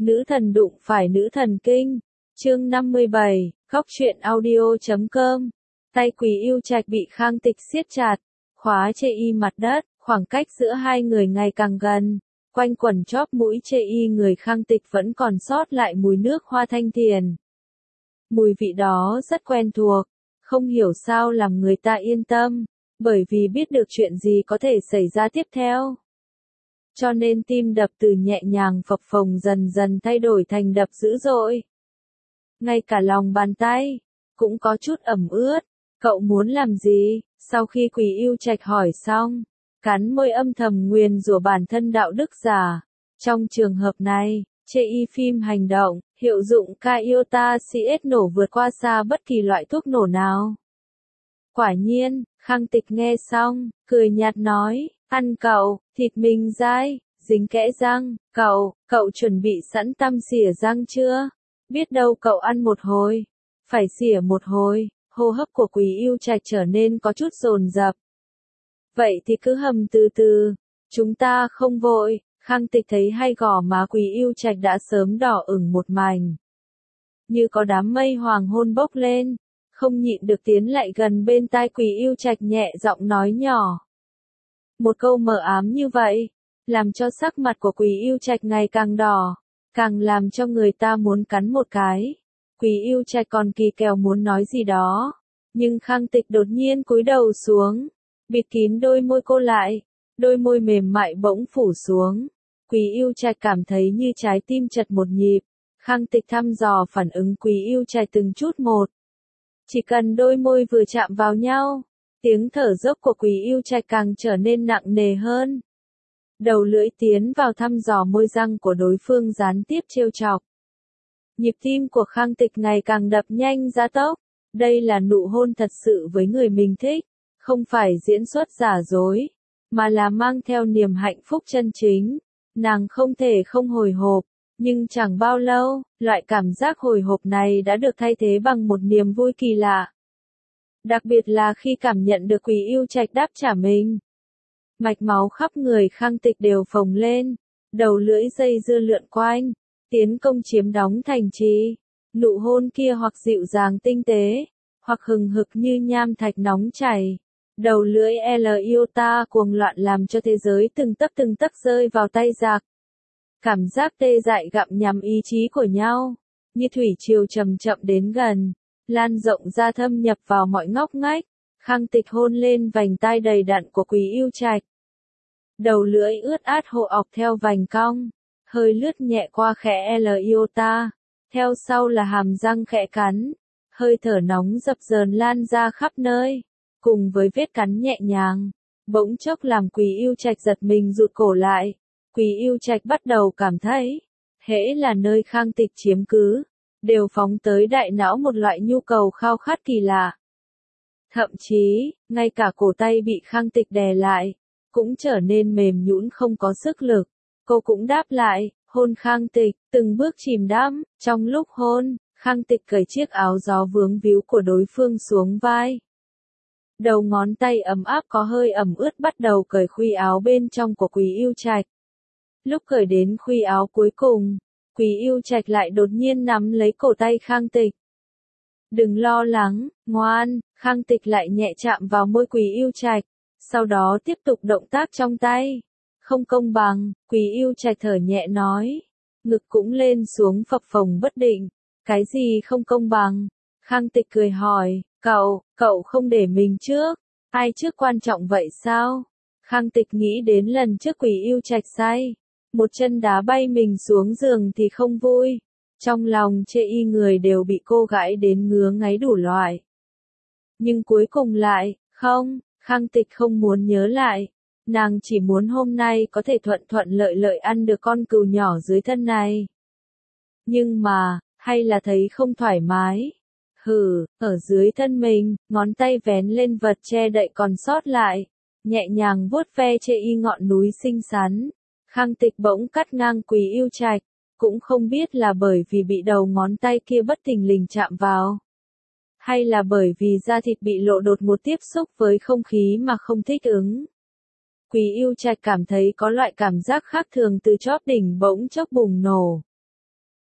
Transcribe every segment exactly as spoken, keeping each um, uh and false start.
Nữ thần đụng phải nữ thần kinh. Chương năm mươi bảy, Góc truyện audio chấm com. Tay Quý Yêu Trạch bị Khang Tịch siết chặt, khóa chê y mặt đất, khoảng cách giữa hai người ngày càng gần. Quanh quẩn chóp mũi chê y người Khang Tịch vẫn còn sót lại mùi nước hoa thanh thiền. Mùi vị đó rất quen thuộc, không hiểu sao làm người ta yên tâm, bởi vì biết được chuyện gì có thể xảy ra tiếp theo. Cho nên tim đập từ nhẹ nhàng phập phồng dần dần thay đổi thành đập dữ dội. Ngay cả lòng bàn tay cũng có chút ẩm ướt. Cậu muốn làm gì? Sau khi Quý Yêu Trạch hỏi xong, cắn môi âm thầm nguyền rủa bản thân đạo đức giả. Trong trường hợp này, chê y phim hành động, hiệu dụng Kaiota xê ét nổ vượt qua xa bất kỳ loại thuốc nổ nào. Quả nhiên, Khang Tịch nghe xong, cười nhạt nói, ăn cậu, thịt mình dai, dính kẽ răng, cậu, cậu chuẩn bị sẵn tăm xỉa răng chưa? Biết đâu cậu ăn một hồi, phải xỉa một hồi. Hô hấp của Quý Yêu Trạch trở nên có chút dồn dập. Vậy thì cứ hầm từ từ, chúng ta không vội. Khang Tịch thấy hai gò má Quý Yêu Trạch đã sớm đỏ ửng một mảnh, như có đám mây hoàng hôn bốc lên, không nhịn được tiến lại gần bên tai Quý Yêu Trạch nhẹ giọng nói nhỏ. Một câu mờ ám như vậy, làm cho sắc mặt của Quý Yêu Trạch ngày càng đỏ, càng làm cho người ta muốn cắn một cái. Quý Yêu Trạch còn kỳ kèo muốn nói gì đó, nhưng Khang Tịch đột nhiên cúi đầu xuống, bịt kín đôi môi cô lại, đôi môi mềm mại bỗng phủ xuống. Quý Yêu Trạch cảm thấy như trái tim chật một nhịp. Khang Tịch thăm dò phản ứng Quý Yêu Trạch từng chút một. Chỉ cần đôi môi vừa chạm vào nhau, tiếng thở dốc của Quý Yêu Trạch càng trở nên nặng nề hơn. Đầu lưỡi tiến vào thăm dò môi răng của đối phương gián tiếp trêu chọc. Nhịp tim của Khang Tịch ngày càng đập nhanh gia tốc. Đây là nụ hôn thật sự với người mình thích, không phải diễn xuất giả dối, mà là mang theo niềm hạnh phúc chân chính. Nàng không thể không hồi hộp, nhưng chẳng bao lâu, loại cảm giác hồi hộp này đã được thay thế bằng một niềm vui kỳ lạ. Đặc biệt là khi cảm nhận được Quý Yêu Trạch đáp trả mình. Mạch máu khắp người Khang Tịch đều phồng lên, đầu lưỡi dây dưa lượn quanh, tiến công chiếm đóng thành trì. Nụ hôn kia hoặc dịu dàng tinh tế, hoặc hừng hực như nham thạch nóng chảy. Đầu lưỡi Iota cuồng loạn làm cho thế giới từng tấc từng tấc rơi vào tay giặc. Cảm giác tê dại gặm nhằm ý chí của nhau, như thủy triều chậm chậm đến gần, lan rộng ra thâm nhập vào mọi ngóc ngách. Khang Tịch hôn lên vành tai đầy đặn của Quý Yêu Trạch. Đầu lưỡi ướt át hộ ọc theo vành cong, hơi lướt nhẹ qua khẽ Iota, theo sau là hàm răng khẽ cắn, hơi thở nóng dập dờn lan ra khắp nơi, cùng với vết cắn nhẹ nhàng, bỗng chốc làm Quý Yêu Trạch giật mình rụt cổ lại. Quý Yêu Trạch bắt đầu cảm thấy, hễ là nơi Khang Tịch chiếm cứ, đều phóng tới đại não một loại nhu cầu khao khát kỳ lạ. Thậm chí, ngay cả cổ tay bị Khang Tịch đè lại, cũng trở nên mềm nhũn không có sức lực. Cô cũng đáp lại, hôn Khang Tịch, từng bước chìm đắm. Trong lúc hôn, Khang Tịch cởi chiếc áo gió vướng víu của đối phương xuống vai. Đầu ngón tay ấm áp có hơi ẩm ướt bắt đầu cởi khuy áo bên trong của Quý Yêu Trạch. Lúc cởi đến khuy áo cuối cùng, Quý Yêu Trạch lại đột nhiên nắm lấy cổ tay Khang Tịch. Đừng lo lắng, ngoan. Khang Tịch lại nhẹ chạm vào môi Quý Yêu Trạch, sau đó tiếp tục động tác trong tay. Không công bằng, Quý Yêu Trạch thở nhẹ nói. Ngực cũng lên xuống phập phồng bất định. Cái gì không công bằng? Khang Tịch cười hỏi, cậu, cậu không để mình trước. Ai trước quan trọng vậy sao? Khang Tịch nghĩ đến lần trước Quý Yêu Trạch say, một chân đá bay mình xuống giường thì không vui. Trong lòng chê y người đều bị cô gãi đến ngứa ngáy đủ loại. Nhưng cuối cùng lại, không, Khang Tịch không muốn nhớ lại. Nàng chỉ muốn hôm nay có thể thuận thuận lợi lợi ăn được con cừu nhỏ dưới thân này. Nhưng mà, hay là thấy không thoải mái. Hừ, ở dưới thân mình, ngón tay vén lên vật che đậy còn sót lại, nhẹ nhàng vuốt ve chê y ngọn núi xinh xắn. Khang Tịch bỗng cắt ngang Quý Yêu Trạch, cũng không biết là bởi vì bị đầu ngón tay kia bất thình lình chạm vào, hay là bởi vì da thịt bị lộ đột ngột tiếp xúc với không khí mà không thích ứng. Quý Yêu Trạch cảm thấy có loại cảm giác khác thường từ chóp đỉnh bỗng chốc bùng nổ.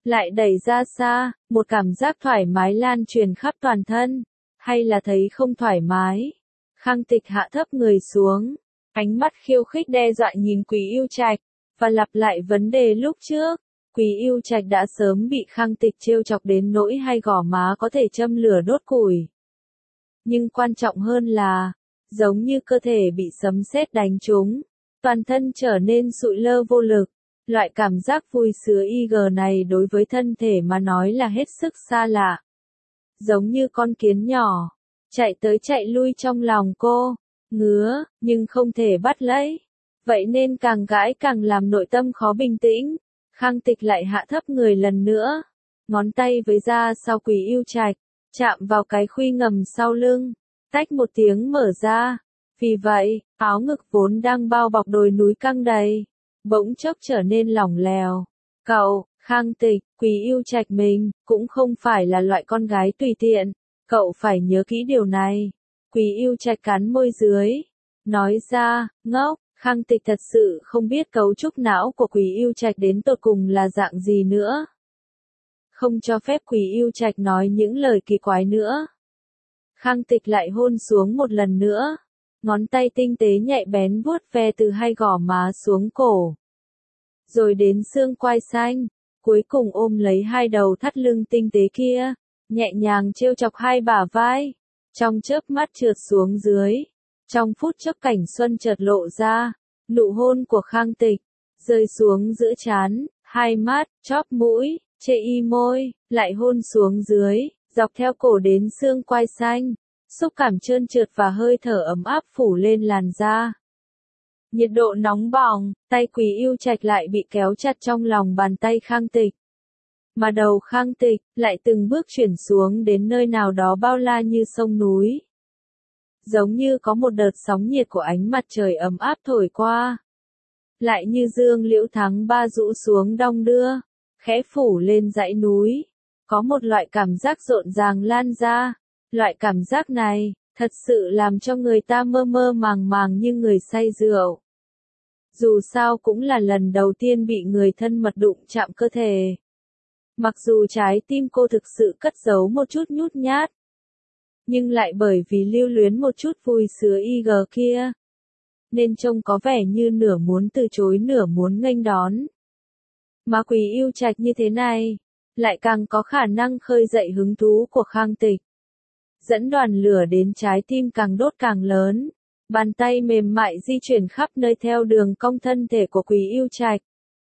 lại đẩy ra xa, một cảm giác thoải mái lan truyền khắp toàn thân, hay là thấy không thoải mái. Khang Tịch hạ thấp người xuống, ánh mắt khiêu khích đe dọa nhìn Quý Yêu Trạch, và lặp lại vấn đề lúc trước. Quý Yêu Trạch đã sớm bị Khang Tịch trêu chọc đến nỗi hai gò má có thể châm lửa đốt củi. Nhưng quan trọng hơn là, giống như cơ thể bị sấm sét đánh trúng, toàn thân trở nên sụi lơ vô lực. Loại cảm giác vui sướng i giê này đối với thân thể mà nói là hết sức xa lạ. Giống như con kiến nhỏ, chạy tới chạy lui trong lòng cô, ngứa, nhưng không thể bắt lấy. Vậy nên càng gãi càng làm nội tâm khó bình tĩnh. Khang Tịch lại hạ thấp người lần nữa, ngón tay với da sau Quý Yêu Trạch, chạm vào cái khuy ngầm sau lưng, tách một tiếng mở ra. Vì vậy, áo ngực vốn đang bao bọc đồi núi căng đầy, bỗng chốc trở nên lỏng lẻo. Cậu, Khang Tịch, Quý Yêu Trạch mình, cũng không phải là loại con gái tùy tiện, cậu phải nhớ kỹ điều này. Quý Yêu Trạch cắn môi dưới, nói ra, ngốc. Khang Tịch thật sự không biết cấu trúc não của Quý Yêu Trạch đến tột cùng là dạng gì nữa. Không cho phép Quý Yêu Trạch nói những lời kỳ quái nữa. Khang Tịch lại hôn xuống một lần nữa. Ngón tay tinh tế nhạy bén vuốt ve từ hai gò má xuống cổ. Rồi đến xương quai xanh. Cuối cùng ôm lấy hai đầu thắt lưng tinh tế kia. Nhẹ nhàng trêu chọc hai bả vai. Trong chớp mắt trượt xuống dưới. Trong phút chốc cảnh xuân chợt lộ ra, nụ hôn của Khang Tịch, rơi xuống giữa trán, hai mắt, chóp mũi, chê y môi, lại hôn xuống dưới, dọc theo cổ đến xương quai xanh, xúc cảm trơn trượt và hơi thở ấm áp phủ lên làn da. Nhiệt độ nóng bỏng, tay Quý Yêu Trạch lại bị kéo chặt trong lòng bàn tay Khang Tịch. Mà đầu Khang Tịch, lại từng bước chuyển xuống đến nơi nào đó bao la như sông núi. Giống như có một đợt sóng nhiệt của ánh mặt trời ấm áp thổi qua. Lại như dương liễu tháng ba rũ xuống đong đưa, khẽ phủ lên dãy núi. Có một loại cảm giác rộn ràng lan ra. Loại cảm giác này, thật sự làm cho người ta mơ mơ màng màng như người say rượu. Dù sao cũng là lần đầu tiên bị người thân mật đụng chạm cơ thể. Mặc dù trái tim cô thực sự cất giấu một chút nhút nhát, nhưng lại bởi vì lưu luyến một chút vui sướng i giê kia, nên trông có vẻ như nửa muốn từ chối nửa muốn nghênh đón. Mà Quý Yêu Trạch như thế này, lại càng có khả năng khơi dậy hứng thú của Khang Tịch. Dẫn đoàn lửa đến trái tim càng đốt càng lớn, bàn tay mềm mại di chuyển khắp nơi theo đường cong thân thể của Quý Yêu Trạch.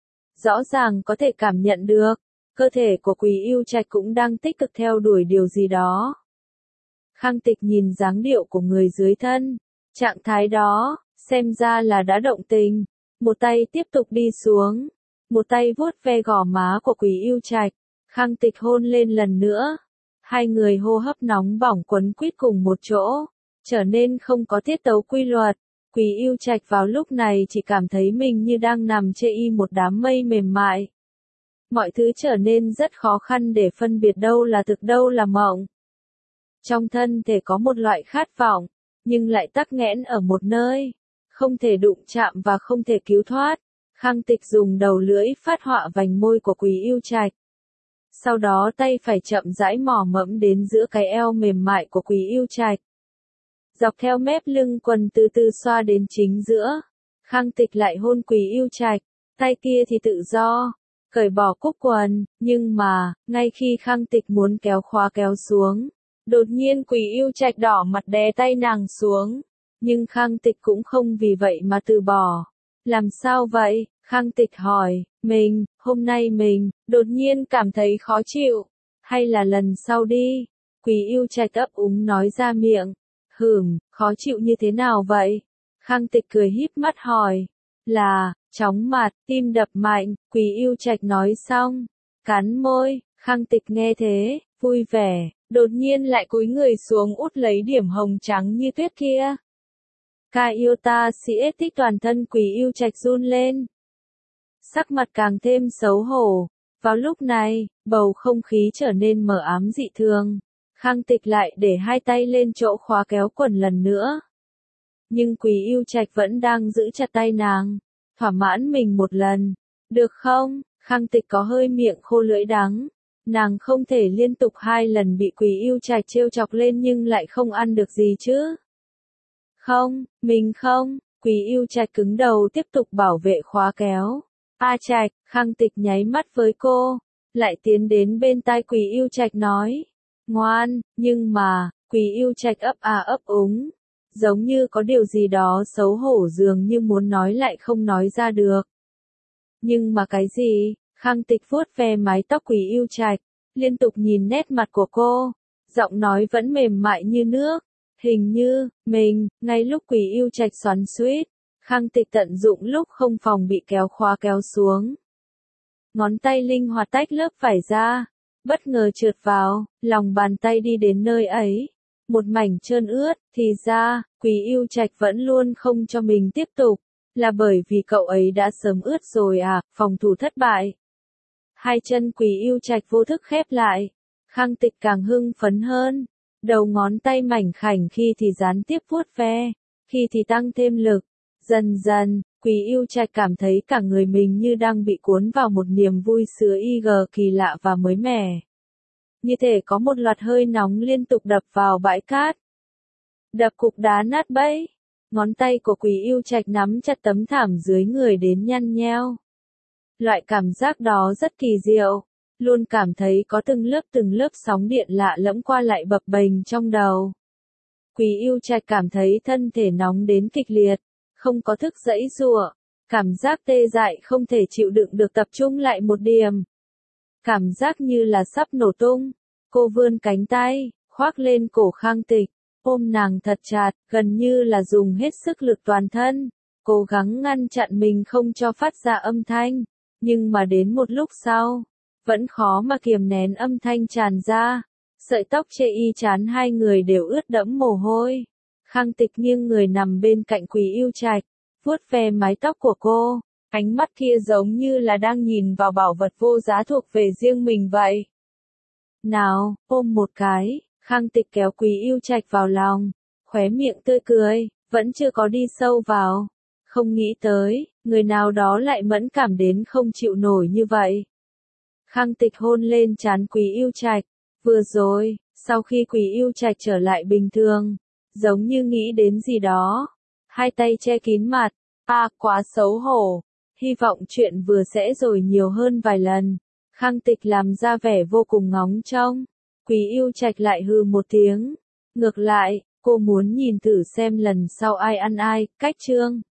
Rõ ràng có thể cảm nhận được, cơ thể của Quý Yêu Trạch cũng đang tích cực theo đuổi điều gì đó. Khang Tịch nhìn dáng điệu của người dưới thân, trạng thái đó, xem ra là đã động tình. Một tay tiếp tục đi xuống, một tay vuốt ve gò má của Quý Yêu Trạch, Khang Tịch hôn lên lần nữa. Hai người hô hấp nóng bỏng quấn quýt cùng một chỗ, trở nên không có tiết tấu quy luật. Quý Yêu Trạch vào lúc này chỉ cảm thấy mình như đang nằm trên y một đám mây mềm mại. Mọi thứ trở nên rất khó khăn để phân biệt đâu là thực đâu là mộng. Trong thân thể có một loại khát vọng, nhưng lại tắc nghẽn ở một nơi, không thể đụng chạm và không thể cứu thoát. Khang Tịch dùng đầu lưỡi phát họa vành môi của Quý Yêu Trạch. Sau đó tay phải chậm rãi mò mẫm đến giữa cái eo mềm mại của Quý Yêu Trạch. Dọc theo mép lưng quần từ từ xoa đến chính giữa. Khang Tịch lại hôn Quý Yêu Trạch, tay kia thì tự do, cởi bỏ cúc quần, nhưng mà, ngay khi Khang Tịch muốn kéo khóa kéo xuống, đột nhiên Quý Yêu Trạch đỏ mặt đè tay nàng xuống. Nhưng Khang Tịch cũng không vì vậy mà từ bỏ. Làm sao vậy? Khang Tịch hỏi, mình, hôm nay mình, đột nhiên cảm thấy khó chịu. Hay là lần sau đi? Quý Yêu Trạch ấp úng nói ra miệng. Hừm, khó chịu như thế nào vậy? Khang Tịch cười híp mắt hỏi. Là, chóng mặt, tim đập mạnh, Quý Yêu Trạch nói xong. Cắn môi, Khang Tịch nghe thế, vui vẻ, đột nhiên lại cúi người xuống út lấy điểm hồng trắng như tuyết kia. Ca yêu ta si thích toàn thân Quý Yêu Trạch run lên. Sắc mặt càng thêm xấu hổ. Vào lúc này, bầu không khí trở nên mờ ám dị thường. Khang Tịch lại để hai tay lên chỗ khóa kéo quần lần nữa. Nhưng Quý Yêu Trạch vẫn đang giữ chặt tay nàng. Thỏa mãn mình một lần. Được không? Khang Tịch có hơi miệng khô lưỡi đắng. Nàng không thể liên tục hai lần bị Quý Yêu Trạch trêu chọc lên nhưng lại không ăn được gì chứ. Không, mình không. Quý Yêu Trạch cứng đầu tiếp tục bảo vệ khóa kéo. A Trạch, Khang Tịch nháy mắt với cô, lại tiến đến bên tai Quý Yêu Trạch nói. Ngoan, nhưng mà, Quý Yêu Trạch ấp à ấp úng. Giống như có điều gì đó xấu hổ dường như muốn nói lại không nói ra được. Nhưng mà cái gì? Khang Tịch vuốt ve mái tóc Quý Yêu Trạch, liên tục nhìn nét mặt của cô, giọng nói vẫn mềm mại như nước. Hình như, mình, ngay lúc Quý Yêu Trạch xoắn xuýt, Khang Tịch tận dụng lúc không phòng bị kéo khóa kéo xuống. Ngón tay linh hoạt tách lớp vải ra, bất ngờ trượt vào, lòng bàn tay đi đến nơi ấy. Một mảnh trơn ướt, thì ra, Quý Yêu Trạch vẫn luôn không cho mình tiếp tục, là bởi vì cậu ấy đã sớm ướt rồi à, phòng thủ thất bại. Hai chân Quý Yêu Trạch vô thức khép lại, Khang Tịch càng hưng phấn hơn, đầu ngón tay mảnh khảnh khi thì gián tiếp vuốt ve, khi thì tăng thêm lực. Dần dần, Quý Yêu Trạch cảm thấy cả người mình như đang bị cuốn vào một niềm vui sướng y gờ kỳ lạ và mới mẻ. Như thể có một loạt hơi nóng liên tục đập vào bãi cát. Đập cục đá nát bấy. Ngón tay của Quý Yêu Trạch nắm chặt tấm thảm dưới người đến nhăn nheo. Loại cảm giác đó rất kỳ diệu. Luôn cảm thấy có từng lớp từng lớp sóng điện lạ lẫm qua lại bập bềnh trong đầu. Quý Yêu Trạch cảm thấy thân thể nóng đến kịch liệt, không có thức giãy giụa, cảm giác tê dại không thể chịu đựng được tập trung lại một điểm. Cảm giác như là sắp nổ tung. Cô vươn cánh tay, khoác lên cổ Khang Tịch, ôm nàng thật chặt, gần như là dùng hết sức lực toàn thân, cố gắng ngăn chặn mình không cho phát ra âm thanh, nhưng mà đến một lúc sau, vẫn khó mà kiềm nén âm thanh tràn ra. Sợi tóc chê y chán hai người đều ướt đẫm mồ hôi. Khang Tịch nghiêng người nằm bên cạnh Quý Yêu Trạch, vuốt ve mái tóc của cô, ánh mắt kia giống như là đang nhìn vào bảo vật vô giá thuộc về riêng mình vậy. Nào, ôm một cái, Khang Tịch kéo Quý Yêu Trạch vào lòng, khóe miệng tươi cười, vẫn chưa có đi sâu vào. Không nghĩ tới, người nào đó lại mẫn cảm đến không chịu nổi như vậy. Khang Tịch hôn lên trán Quý Yêu Trạch, vừa rồi, sau khi Quý Yêu Trạch trở lại bình thường, giống như nghĩ đến gì đó, hai tay che kín mặt, à, quá xấu hổ, hy vọng chuyện vừa sẽ rồi nhiều hơn vài lần. Khang Tịch làm ra vẻ vô cùng ngóng trông, Quý Yêu Trạch lại hừ một tiếng, ngược lại, cô muốn nhìn thử xem lần sau ai ăn ai, cách chương.